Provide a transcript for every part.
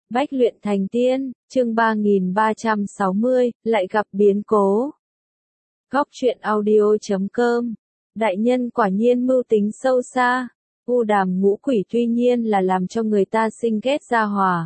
Bách luyện thành tiên, chương 3360, lại gặp biến cố. Góc truyện audio.com. Đại nhân quả nhiên mưu tính sâu xa. U Đàm ngũ quỷ tuy nhiên là làm cho người ta sinh ghét gia hòa.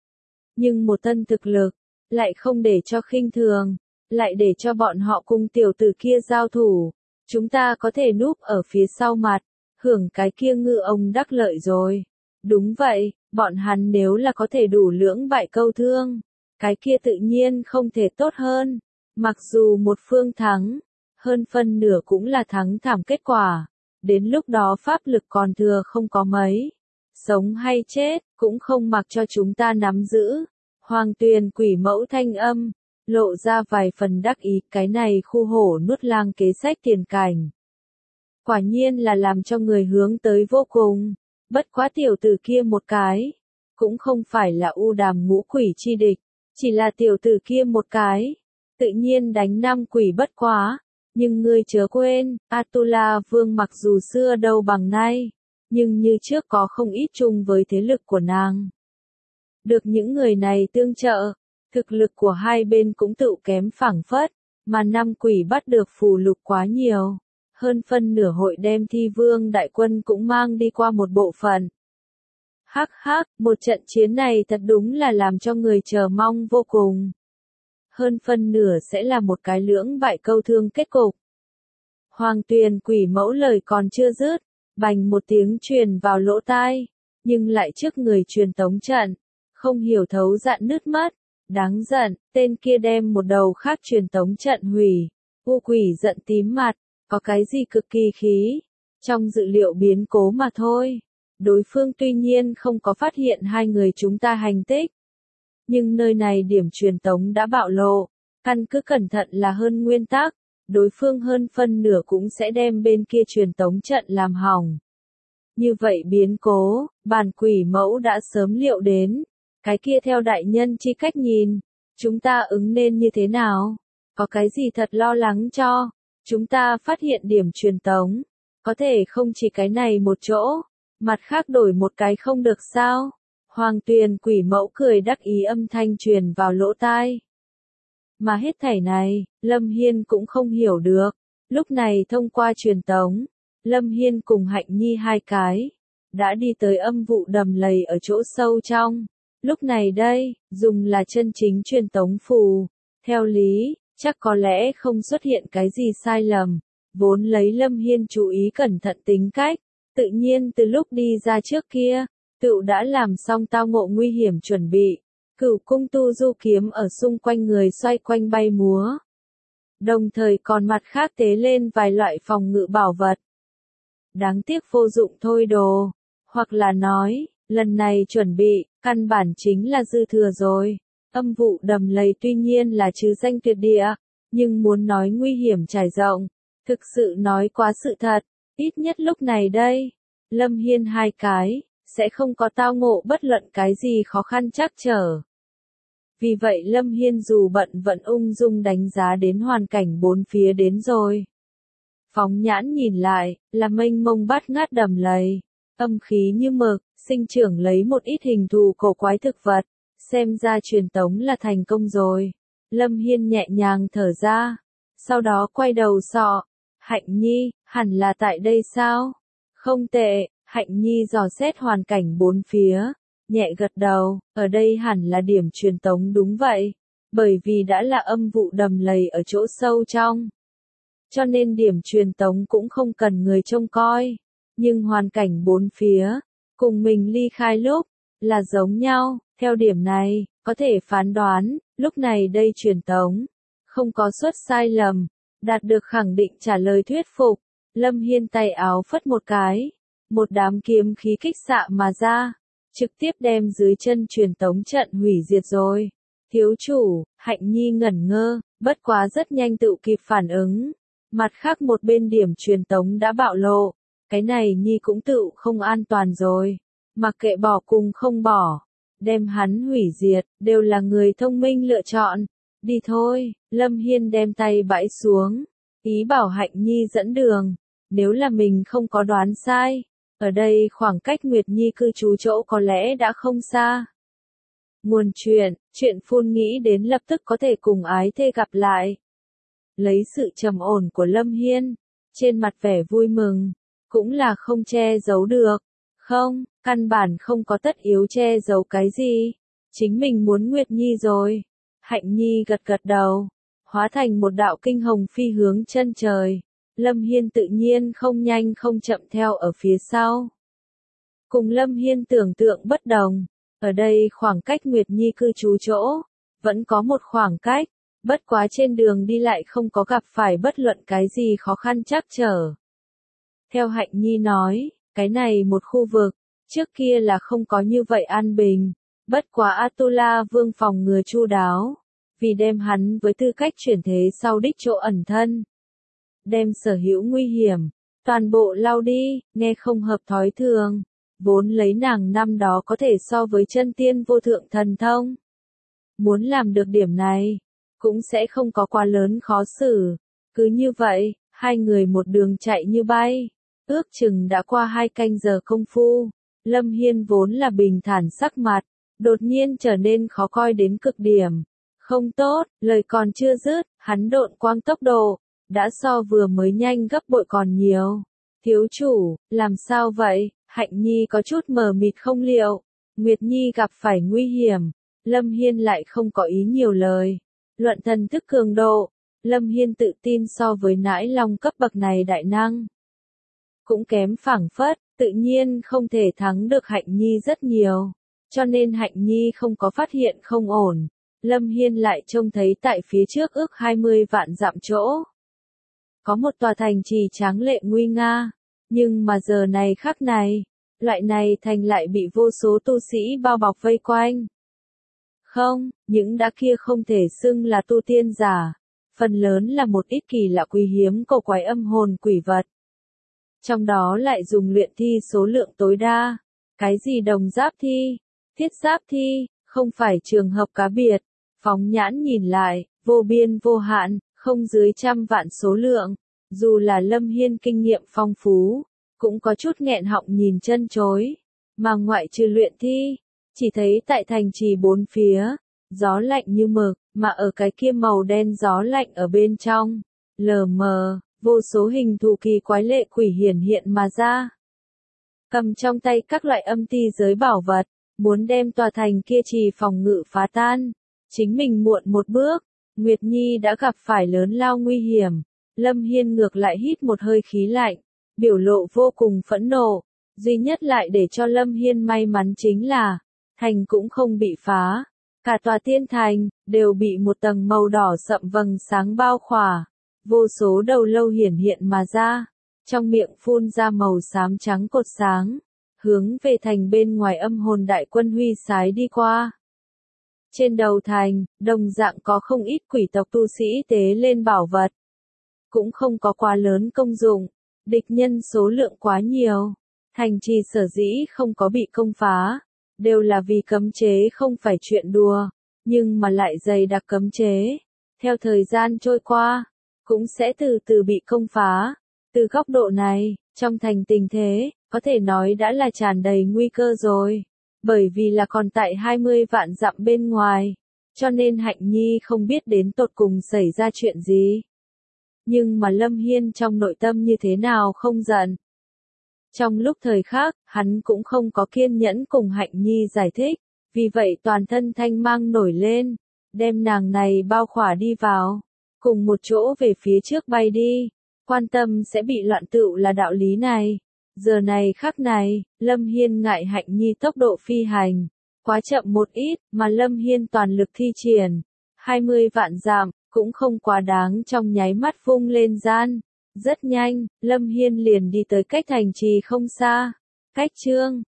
Nhưng một thân thực lực, lại không để cho khinh thường, lại để cho bọn họ cùng tiểu tử kia giao thủ. Chúng ta có thể núp ở phía sau mặt, hưởng cái kia ngư ông đắc lợi rồi. Đúng vậy, bọn hắn nếu là có thể đủ lưỡng bại câu thương, cái kia tự nhiên không thể tốt hơn. Mặc dù một phương thắng, hơn phân nửa cũng là thắng thảm kết quả. Đến lúc đó pháp lực còn thừa không có mấy. Sống hay chết, cũng không mặc cho chúng ta nắm giữ. Hoàng Tuyền quỷ mẫu thanh âm, lộ ra vài phần đắc ý, cái này khu hổ nuốt lang kế sách tiền cảnh. Quả nhiên là làm cho người hướng tới vô cùng. Bất quá tiểu tử kia một cái, cũng không phải là U Đàm ngũ quỷ chi địch, chỉ là tiểu tử kia một cái, tự nhiên đánh năm quỷ bất quá. Nhưng ngươi chớ quên, Atula Vương mặc dù xưa đâu bằng nay, nhưng như trước có không ít chung với thế lực của nàng. Được những người này tương trợ, thực lực của hai bên cũng tự kém phảng phất, mà năm quỷ bắt được phù lục quá nhiều. Hơn phân nửa hội đem Thi Vương đại quân cũng mang đi qua một bộ phận. Hắc hắc, một trận chiến này thật đúng là làm cho người chờ mong vô cùng. Hơn phân nửa sẽ là một cái lưỡng bại câu thương kết cục. Hoàng Tuyền quỷ mẫu lời còn chưa dứt, bành một tiếng truyền vào lỗ tai, nhưng lại trước người truyền tống trận, không hiểu thấu dạn nứt mất. Đáng giận, tên kia đem một đầu khác truyền tống trận hủy. U quỷ giận tím mặt. Có cái gì cực kỳ khí, trong dự liệu biến cố mà thôi. Đối phương tuy nhiên không có phát hiện hai người chúng ta hành tích. Nhưng nơi này điểm truyền tống đã bạo lộ, căn cứ cẩn thận là hơn nguyên tắc, đối phương hơn phân nửa cũng sẽ đem bên kia truyền tống trận làm hỏng. Như vậy biến cố, bản quỷ mẫu đã sớm liệu đến, cái kia theo đại nhân chi cách nhìn, chúng ta ứng nên như thế nào? Có cái gì thật lo lắng cho? Chúng ta phát hiện điểm truyền tống, có thể không chỉ cái này một chỗ, mặt khác đổi một cái không được sao? Hoàng Tuyền quỷ mẫu cười đắc ý âm thanh truyền vào lỗ tai. Mà hết thảy này, Lâm Hiên cũng không hiểu được. Lúc này thông qua truyền tống, Lâm Hiên cùng Hạnh Nhi hai cái, đã đi tới âm vụ đầm lầy ở chỗ sâu trong. Lúc này đây, dùng là chân chính truyền tống phù. Theo lý, chắc có lẽ không xuất hiện cái gì sai lầm, vốn lấy Lâm Hiên chú ý cẩn thận tính cách, tự nhiên từ lúc đi ra trước kia, tựu đã làm xong tao ngộ nguy hiểm chuẩn bị, Cửu cung tu du kiếm ở xung quanh người xoay quanh bay múa. Đồng thời còn mặt khác tế lên vài loại phòng ngự bảo vật. Đáng tiếc vô dụng thôi đồ, hoặc là nói, lần này chuẩn bị, căn bản chính là dư thừa rồi. Âm vụ đầm lầy tuy nhiên là trừ danh tuyệt địa, nhưng muốn nói nguy hiểm trải rộng, thực sự nói quá sự thật, ít nhất lúc này đây, Lâm Hiên hai cái, sẽ không có tao ngộ bất luận cái gì khó khăn trắc trở. Vì vậy Lâm Hiên dù bận vẫn ung dung đánh giá đến hoàn cảnh bốn phía đến rồi. Phóng nhãn nhìn lại, là mênh mông bát ngát đầm lầy, âm khí như mực, sinh trưởng lấy một ít hình thù cổ quái thực vật. Xem ra truyền tống là thành công rồi. Lâm Hiên nhẹ nhàng thở ra. Sau đó quay đầu sọ. Hạnh Nhi, hẳn là tại đây sao? Không tệ, Hạnh Nhi dò xét hoàn cảnh bốn phía. Nhẹ gật đầu, ở đây hẳn là điểm truyền tống đúng vậy. Bởi vì đã là âm vụ đầm lầy ở chỗ sâu trong. Cho nên điểm truyền tống cũng không cần người trông coi. Nhưng hoàn cảnh bốn phía, cùng mình ly khai lúc, là giống nhau. Theo điểm này, có thể phán đoán, lúc này đây truyền tống, không có suất sai lầm, đạt được khẳng định trả lời thuyết phục. Lâm Hiên tay áo phất một cái, một đám kiếm khí kích xạ mà ra, trực tiếp đem dưới chân truyền tống trận hủy diệt rồi. Thiếu chủ, Hạnh Nhi ngẩn ngơ, bất quá rất nhanh tự kịp phản ứng. Mặt khác một bên điểm truyền tống đã bạo lộ, cái này Nhi cũng tự không an toàn rồi, mặc kệ bỏ cùng không bỏ. Đem hắn hủy diệt, đều là người thông minh lựa chọn. Đi thôi, Lâm Hiên đem tay bãi xuống, ý bảo Hạnh Nhi dẫn đường. Nếu là mình không có đoán sai, ở đây khoảng cách Nguyệt Nhi cư trú chỗ có lẽ đã không xa. Nguồn chuyện phun nghĩ đến lập tức có thể cùng ái thê gặp lại. Lấy sự trầm ổn của Lâm Hiên, trên mặt vẻ vui mừng, cũng là không che giấu được. Không, căn bản không có tất yếu che giấu cái gì. Chính mình muốn Nguyệt Nhi rồi. Hạnh Nhi gật gật đầu, hóa thành một đạo kinh hồng phi hướng chân trời. Lâm Hiên tự nhiên không nhanh không chậm theo ở phía sau. Cùng Lâm Hiên tưởng tượng bất đồng, ở đây khoảng cách Nguyệt Nhi cư trú chỗ, vẫn có một khoảng cách, bất quá trên đường đi lại không có gặp phải bất luận cái gì khó khăn trắc trở. Theo Hạnh Nhi nói, cái này một khu vực, trước kia là không có như vậy an bình, bất quá Atula Vương phòng ngừa chu đáo, vì đem hắn với tư cách chuyển thế sau đích chỗ ẩn thân. Đem sở hữu nguy hiểm, toàn bộ lao đi, nghe không hợp thói thường, vốn lấy nàng năm đó có thể so với chân tiên vô thượng thần thông. Muốn làm được điểm này, cũng sẽ không có quá lớn khó xử. Cứ như vậy, hai người một đường chạy như bay, ước chừng đã qua 2 canh giờ công phu. Lâm Hiên vốn là bình thản sắc mặt, đột nhiên trở nên khó coi đến cực điểm. Không tốt, lời còn chưa dứt, hắn độn quang tốc độ, đã so vừa mới nhanh gấp bội còn nhiều. Thiếu chủ, làm sao vậy? Hạnh Nhi có chút mờ mịt không liệu. Nguyệt Nhi gặp phải nguy hiểm. Lâm Hiên lại không có ý nhiều lời. Luận thần thức cường độ, Lâm Hiên tự tin so với nãi long cấp bậc này đại năng. Cũng kém phảng phất, tự nhiên không thể thắng được Hạnh Nhi rất nhiều. Cho nên Hạnh Nhi không có phát hiện không ổn. Lâm Hiên lại trông thấy tại phía trước ước 20 vạn dặm chỗ. Có một tòa thành trì tráng lệ nguy nga. Nhưng mà giờ này khắc này, loại này thành lại bị vô số tu sĩ bao bọc vây quanh. Không, những đã kia không thể xưng là tu tiên giả, phần lớn là một ít kỳ lạ quý hiếm cổ quái âm hồn quỷ vật. Trong đó lại dùng luyện thi số lượng tối đa, cái gì đồng giáp thi, thiết giáp thi, không phải trường hợp cá biệt, phóng nhãn nhìn lại, vô biên vô hạn, không dưới 100 vạn số lượng, dù là Lâm Hiên kinh nghiệm phong phú, cũng có chút nghẹn họng nhìn chân chối, mà ngoại trừ luyện thi, chỉ thấy tại thành trì bốn phía, gió lạnh như mực, mà ở cái kia màu đen gió lạnh ở bên trong, lờ mờ, vô số hình thù kỳ quái lệ quỷ hiển hiện mà ra. Cầm trong tay các loại âm ti giới bảo vật, muốn đem tòa thành kia trì phòng ngự phá tan. Chính mình muộn một bước, Nguyệt Nhi đã gặp phải lớn lao nguy hiểm. Lâm Hiên ngược lại hít một hơi khí lạnh, biểu lộ vô cùng phẫn nộ. Duy nhất lại để cho Lâm Hiên may mắn chính là, thành cũng không bị phá. Cả tòa tiên thành, đều bị một tầng màu đỏ sậm vầng sáng bao khỏa. Vô số đầu lâu hiển hiện mà ra, trong miệng phun ra màu xám trắng cột sáng, hướng về thành bên ngoài âm hồn đại quân huy sái đi qua. Trên đầu thành, đồng dạng có không ít quỷ tộc tu sĩ tế lên bảo vật. Cũng không có quá lớn công dụng, địch nhân số lượng quá nhiều. Thành trì sở dĩ không có bị công phá, đều là vì cấm chế không phải chuyện đùa, nhưng mà lại dày đặc cấm chế. Theo thời gian trôi qua, cũng sẽ từ từ bị công phá. Từ góc độ này, trong thành tình thế, có thể nói đã là tràn đầy nguy cơ rồi. Bởi vì là còn tại 20 vạn dặm bên ngoài, cho nên Hạnh Nhi không biết đến tột cùng xảy ra chuyện gì. Nhưng mà Lâm Hiên trong nội tâm như thế nào không giận. Trong lúc thời khác, hắn cũng không có kiên nhẫn cùng Hạnh Nhi giải thích, vì vậy toàn thân thanh mang nổi lên, đem nàng này bao khỏa đi vào, cùng một chỗ về phía trước bay đi, quan tâm sẽ bị loạn tựu là đạo lý này. Giờ này khắc này, Lâm Hiên ngại Hạnh Nhi tốc độ phi hành, quá chậm một ít, mà Lâm Hiên toàn lực thi triển, 20 vạn dặm, cũng không quá đáng trong nháy mắt vung lên gian. Rất nhanh, Lâm Hiên liền đi tới cách thành trì không xa. Cách chương